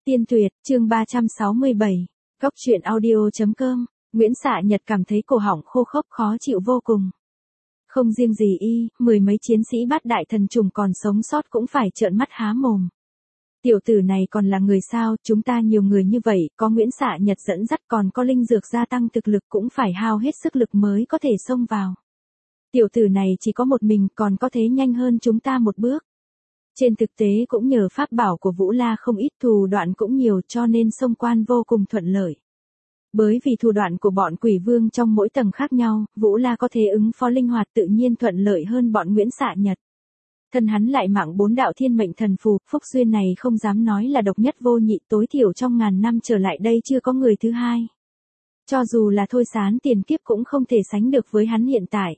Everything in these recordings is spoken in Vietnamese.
Tiên Tuyệt, chương 367. Góc truyện audio.com. Nguyễn Xạ Nhật cảm thấy cổ họng khô khốc khó chịu vô cùng. Không riêng gì y, mười mấy chiến sĩ bát đại thần trùng còn sống sót cũng phải trợn mắt há mồm. Tiểu tử này còn là người sao, chúng ta nhiều người như vậy, có Nguyễn Xạ Nhật dẫn dắt còn có linh dược gia tăng thực lực cũng phải hao hết sức lực mới có thể xông vào. Tiểu tử này chỉ có một mình còn có thể nhanh hơn chúng ta một bước. Trên thực tế cũng nhờ pháp bảo của Vũ La không ít, thủ đoạn cũng nhiều cho nên xông quan vô cùng thuận lợi. Bởi vì thủ đoạn của bọn quỷ vương trong mỗi tầng khác nhau, Vũ La có thể ứng phó linh hoạt tự nhiên thuận lợi hơn bọn Nguyễn Xạ Nhật. Thân hắn lại mạng 4 đạo thiên mệnh thần phù, phúc duyên này không dám nói là độc nhất vô nhị, tối thiểu trong ngàn năm trở lại đây chưa có người thứ hai. Cho dù là Thôi Sán tiền kiếp cũng không thể sánh được với hắn hiện tại.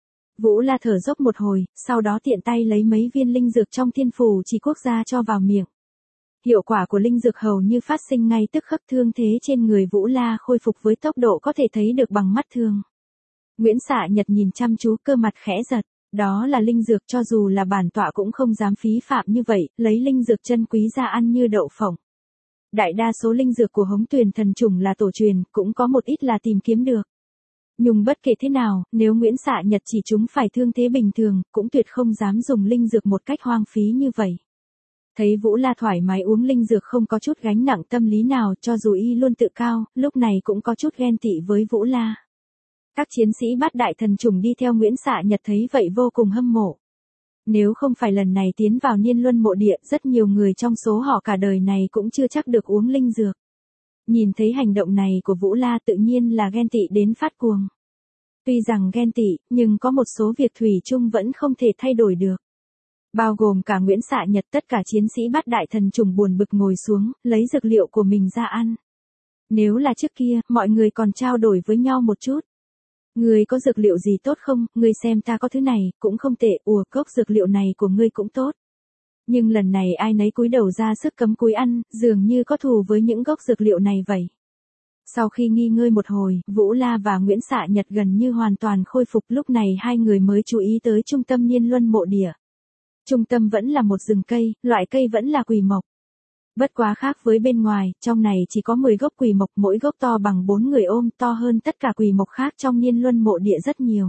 Vũ La thở dốc một hồi, sau đó tiện tay lấy mấy viên linh dược trong thiên phù chỉ quốc gia cho vào miệng. Hiệu quả của linh dược hầu như phát sinh ngay tức khắc, thương thế trên người Vũ La khôi phục với tốc độ có thể thấy được bằng mắt thường. Nguyễn Xạ Nhật nhìn chăm chú, cơ mặt khẽ giật. Đó là linh dược, cho dù là bản tọa cũng không dám phí phạm như vậy, lấy linh dược chân quý ra ăn như đậu phộng. Đại đa số linh dược của Hống Tuyền thần trùng là tổ truyền, cũng có một ít là tìm kiếm được. Nhưng bất kể thế nào, nếu Nguyễn Xạ Nhật chỉ chúng phải thương thế bình thường, cũng tuyệt không dám dùng linh dược một cách hoang phí như vậy. Thấy Vũ La thoải mái uống linh dược không có chút gánh nặng tâm lý nào, cho dù y luôn tự cao, lúc này cũng có chút ghen tị với Vũ La. Các chiến sĩ bát đại thần trùng đi theo Nguyễn Xạ Nhật thấy vậy vô cùng hâm mộ. Nếu không phải lần này tiến vào Niên Luân mộ địa, rất nhiều người trong số họ cả đời này cũng chưa chắc được uống linh dược. Nhìn thấy hành động này của Vũ La tự nhiên là ghen tị đến phát cuồng. Tuy rằng ghen tị, nhưng có một số việc thủy chung vẫn không thể thay đổi được. Bao gồm cả Nguyễn Xạ Nhật, tất cả chiến sĩ bát đại thần trùng buồn bực ngồi xuống, lấy dược liệu của mình ra ăn. Nếu là trước kia, mọi người còn trao đổi với nhau một chút. Ngươi có dược liệu gì tốt không, ngươi xem ta có thứ này, cũng không tệ, cốc dược liệu này của ngươi cũng tốt. Nhưng lần này ai nấy cúi đầu ra sức cấm cúi ăn, dường như có thù với những gốc dược liệu này vậy. Sau khi nghi ngơi một hồi, Vũ La và Nguyễn Xạ Nhật gần như hoàn toàn khôi phục, lúc này hai người mới chú ý tới trung tâm Niên Luân mộ địa. Trung tâm vẫn là một rừng cây, loại cây vẫn là quỳ mộc. Bất quá khác với bên ngoài, trong này chỉ có 10 gốc quỳ mộc, mỗi gốc to bằng 4 người ôm, to hơn tất cả quỳ mộc khác trong Niên Luân mộ địa rất nhiều.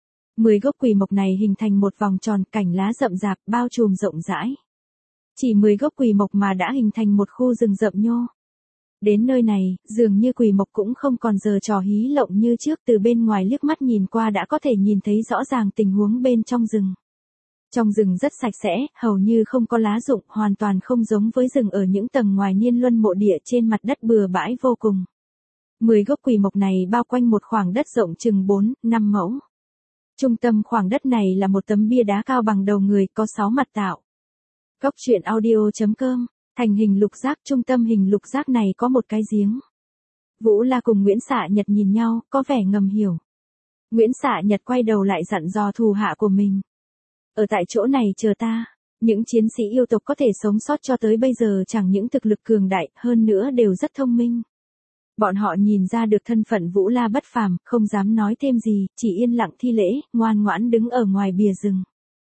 10 gốc quỳ mộc này hình thành một vòng tròn, cành lá rậm rạp, bao trùm rộng rãi. Chỉ 10 gốc quỳ mộc mà đã hình thành một khu rừng rậm nhô. Đến nơi này, dường như quỳ mộc cũng không còn giờ trò hí lộng như trước, từ bên ngoài liếc mắt nhìn qua đã có thể nhìn thấy rõ ràng tình huống bên trong rừng. Trong rừng rất sạch sẽ, hầu như không có lá rụng, hoàn toàn không giống với rừng ở những tầng ngoài Niên Luân mộ địa trên mặt đất bừa bãi vô cùng. 10 gốc quỳ mộc này bao quanh một khoảng đất rộng chừng 4-5 mẫu. Trung tâm khoảng đất này là một tấm bia đá cao bằng đầu người, có 6 mặt tạo. Góc truyện audio.com. Thành hình lục giác, trung tâm hình lục giác này có một cái giếng. Vũ La cùng Nguyễn Xạ Nhật nhìn nhau, có vẻ ngầm hiểu. Nguyễn Xạ Nhật quay đầu lại dặn dò thủ hạ của mình. Ở tại chỗ này chờ ta, những chiến sĩ yêu tộc có thể sống sót cho tới bây giờ chẳng những thực lực cường đại, hơn nữa đều rất thông minh. Bọn họ nhìn ra được thân phận Vũ La bất phàm, không dám nói thêm gì, chỉ yên lặng thi lễ, ngoan ngoãn đứng ở ngoài bìa rừng.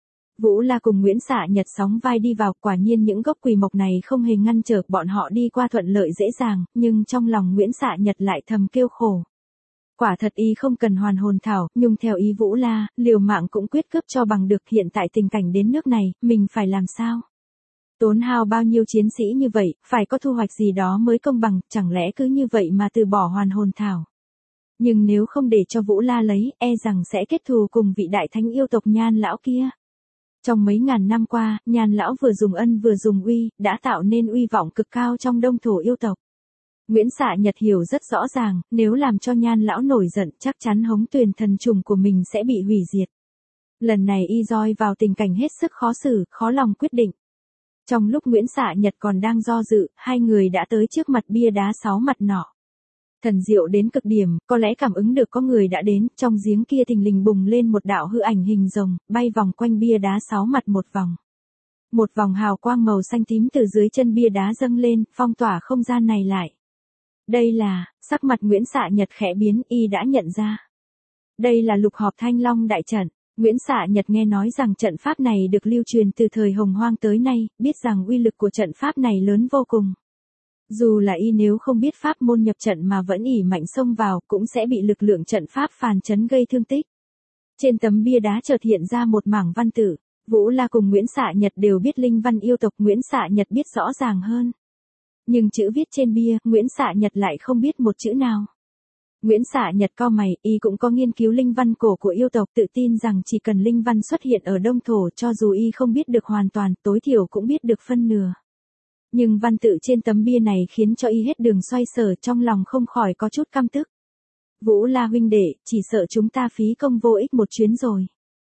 Vũ La cùng Nguyễn Xạ Nhật sóng vai đi vào, quả nhiên những gốc quỳ mộc này không hề ngăn trở bọn họ đi qua thuận lợi dễ dàng, nhưng trong lòng Nguyễn Xạ Nhật lại thầm kêu khổ. Quả thật y không cần hoàn hồn thảo, nhưng theo ý Vũ La, liều mạng cũng quyết cướp cho bằng được, hiện tại tình cảnh đến nước này, mình phải làm sao? Tốn hao bao nhiêu chiến sĩ như vậy, phải có thu hoạch gì đó mới công bằng, chẳng lẽ cứ như vậy mà từ bỏ hoàn hồn thảo? Nhưng nếu không để cho Vũ La lấy, e rằng sẽ kết thù cùng vị đại thánh yêu tộc Nhan lão kia. Trong mấy ngàn năm qua, Nhan lão vừa dùng ân vừa dùng uy, đã tạo nên uy vọng cực cao trong đông thổ yêu tộc. Nguyễn Xạ Nhật hiểu rất rõ ràng, nếu làm cho Nhan lão nổi giận, chắc chắn Hống Tuyền thần trùng của mình sẽ bị hủy diệt. Lần này y roi vào tình cảnh hết sức khó xử, khó lòng quyết định. Trong lúc Nguyễn Xạ Nhật còn đang do dự, hai người đã tới trước mặt bia đá 6 mặt nọ. Thần diệu đến cực điểm, có lẽ cảm ứng được có người đã đến, trong giếng kia thình lình bùng lên một đạo hư ảnh hình rồng, bay vòng quanh bia đá 6 mặt một vòng. Một vòng hào quang màu xanh tím từ dưới chân bia đá dâng lên, phong tỏa không gian này lại. Đây là, sắc mặt Nguyễn Xạ Nhật khẽ biến, y đã nhận ra. Đây là lục hợp Thanh Long đại trận. Nguyễn Xạ Nhật nghe nói rằng trận pháp này được lưu truyền từ thời Hồng Hoang tới nay, biết rằng uy lực của trận pháp này lớn vô cùng. Dù là y nếu không biết pháp môn nhập trận mà vẫn ỷ mạnh xông vào, cũng sẽ bị lực lượng trận pháp phàn trấn gây thương tích. Trên tấm bia đá chợt hiện ra một mảng văn tự. Vũ La cùng Nguyễn Xạ Nhật đều biết linh văn yêu tộc, Nguyễn Xạ Nhật biết rõ ràng hơn. Nhưng chữ viết trên bia, Nguyễn Xạ Nhật lại không biết một chữ nào. Nguyễn Xạ Nhật cau mày, y cũng có nghiên cứu linh văn cổ của yêu tộc, tự tin rằng chỉ cần linh văn xuất hiện ở Đông Thổ, cho dù y không biết được hoàn toàn, tối thiểu cũng biết được phân nửa. Nhưng văn tự trên tấm bia này khiến cho y hết đường xoay sở, trong lòng không khỏi có chút căm tức. Vũ La huynh đệ, chỉ sợ chúng ta phí công vô ích một chuyến rồi.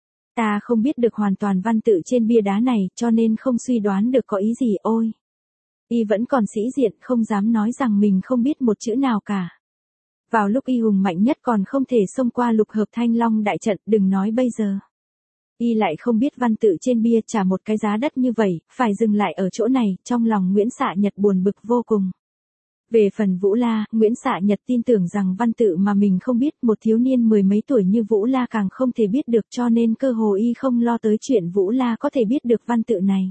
Ta không biết được hoàn toàn văn tự trên bia đá này, cho nên không suy đoán được có ý gì. Ôi! Y vẫn còn sĩ diện, không dám nói rằng mình không biết một chữ nào cả. Vào lúc y hùng mạnh nhất còn không thể xông qua lục hợp thanh long đại trận, đừng nói bây giờ. Y lại không biết văn tự trên bia, trả một cái giá đắt như vậy, phải dừng lại ở chỗ này, trong lòng Nguyễn Xạ Nhật buồn bực vô cùng. Về phần Vũ La, Nguyễn Xạ Nhật tin tưởng rằng văn tự mà mình không biết, một thiếu niên mười mấy tuổi như Vũ La càng không thể biết được, cho nên cơ hồ y không lo tới chuyện Vũ La có thể biết được văn tự này.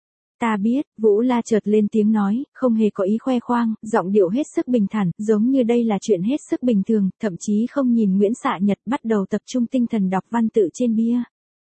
Ta biết, Vũ La chợt lên tiếng nói, không hề có ý khoe khoang, giọng điệu hết sức bình thản, giống như đây là chuyện hết sức bình thường, thậm chí không nhìn Nguyễn Xạ Nhật, bắt đầu tập trung tinh thần đọc văn tự trên bia.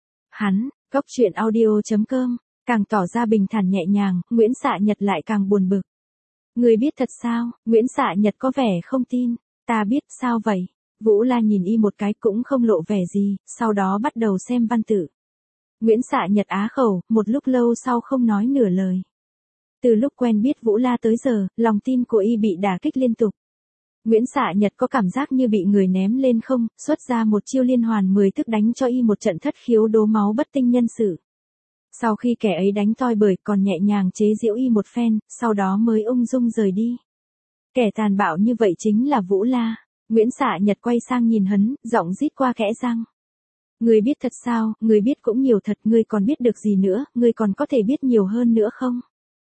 Hắn, Cốc.audio.com, càng tỏ ra bình thản nhẹ nhàng, Nguyễn Xạ Nhật lại càng buồn bực. Người biết thật sao? Nguyễn Xạ Nhật có vẻ không tin. Ta biết, sao vậy? Vũ La nhìn y một cái cũng không lộ vẻ gì, sau đó bắt đầu xem văn tự. Nguyễn Xạ Nhật á khẩu, một lúc lâu sau không nói nửa lời. Từ lúc quen biết Vũ La tới giờ, lòng tin của y bị đả kích liên tục. Nguyễn Xạ Nhật có cảm giác như bị người ném lên không, xuất ra một chiêu liên hoàn 10 thức đánh cho y một trận thất khiếu đố máu bất tinh nhân sự. Sau khi kẻ ấy đánh toi bời, còn nhẹ nhàng chế giễu y một phen, sau đó mới ung dung rời đi. Kẻ tàn bạo như vậy chính là Vũ La. Nguyễn Xạ Nhật quay sang nhìn hắn, giọng rít qua kẽ răng. Ngươi biết thật sao? Ngươi biết cũng nhiều thật, ngươi còn biết được gì nữa, ngươi còn có thể biết nhiều hơn nữa không?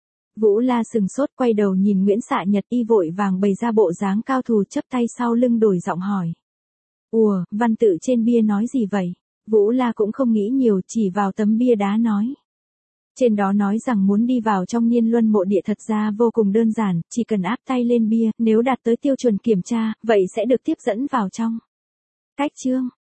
Vũ La sừng sốt, quay đầu nhìn Nguyễn Xạ Nhật, y vội vàng bày ra bộ dáng cao thủ, chắp tay sau lưng đổi giọng hỏi. Ủa, văn tự trên bia nói gì vậy? Vũ La cũng không nghĩ nhiều, chỉ vào tấm bia đá nói. Trên đó nói rằng muốn đi vào trong Niên Luân mộ địa thật ra vô cùng đơn giản, chỉ cần áp tay lên bia, nếu đạt tới tiêu chuẩn kiểm tra, vậy sẽ được tiếp dẫn vào trong. Cách chương